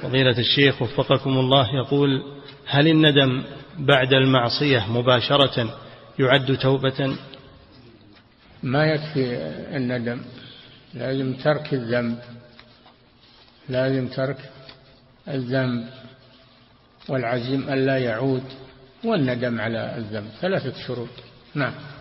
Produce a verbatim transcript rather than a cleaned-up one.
فضيلة الشيخ وفقكم الله يقول: هل الندم بعد المعصية مباشرة يعد توبة؟ ما يكفي الندم، لازم ترك الذنب، لازم ترك الذنب والعزم ألا يعود والندم على الذنب، ثلاثة شروط. نعم.